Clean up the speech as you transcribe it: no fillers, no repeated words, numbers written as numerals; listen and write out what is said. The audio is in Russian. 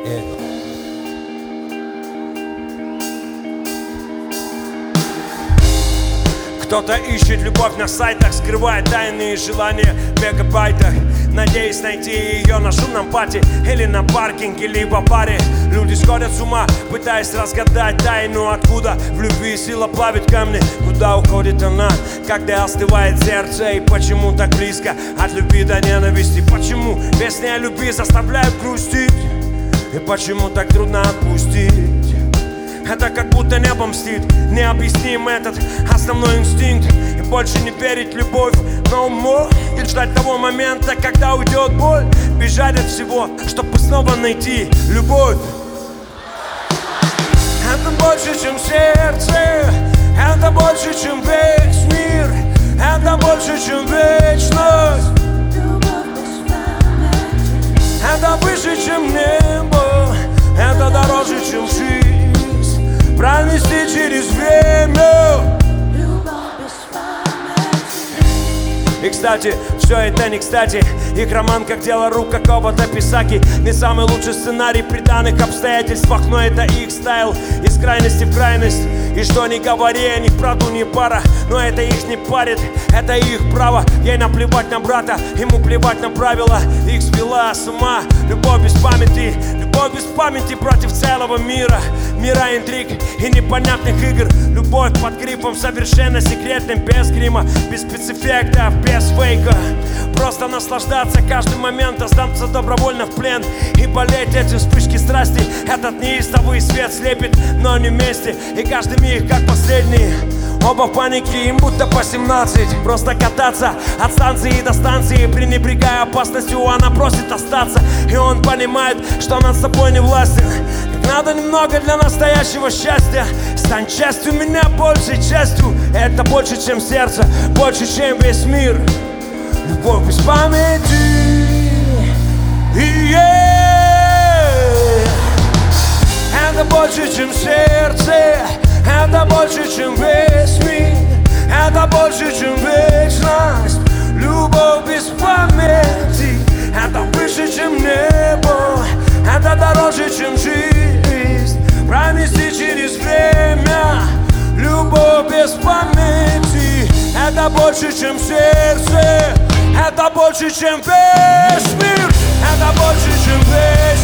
Кто-то ищет любовь на сайтах, скрывает тайные желания в мегабайтах, надеясь найти ее на шумном пати или на паркинге, либо баре. Люди сходят с ума, пытаясь разгадать тайну, откуда в любви сила плавит камни. Куда уходит она, когда остывает сердце, и почему так близко от любви до ненависти? Почему песни о любви заставляют грустить, и почему так трудно отпустить? Это как будто небо мстит, необъясним этот основной инстинкт. И больше не верить в любовь, но умом и ждать того момента, когда уйдет боль. Бежать от всего, чтобы снова найти любовь. Это больше, чем сердце, это больше, чем весь мир, это больше, чем вечность. Это выше, чем небо, это дороже, чем жизнь. Пронести через время. И кстати, все это не кстати. Их роман как дело рук какого-то писаки. Не самый лучший сценарий при данных обстоятельствах, но это их стайл. Из крайности в крайность. И что ни говори, о них правду не пара, но это их не парит, это их право. Ей наплевать на брата, ему плевать на правила. Их свела с ума любовь без памяти. Любовь без памяти против целого мира. Мира интриг и непонятных игр. Любовь под грифом совершенно секретным, без грима, без спецэффектов, без фейка. Просто наслаждаться каждым моментом, сдаться добровольно в плен и болеть эти вспышки страсти. Этот неистовый свет слепит, но не вместе. И каждый миг как последний. Оба в панике, им будто по 17. Просто кататься от станции до станции, пренебрегая опасностью, она просит остаться. И он понимает, что над собой не властен. Как надо немного для настоящего счастья. Стань частью меня, большей частью. Это больше, чем сердце, больше, чем весь мир. Любовь без памяти. Это больше, чем сердце, это больше, чем весь мир, это больше, чем вечность. Любовь без памяти. Это выше, чем небо, это дороже, чем жизнь. Пронести через время. Любовь без памяти. Это больше, чем сердце, это больше, чем весь мир, это больше, чем весь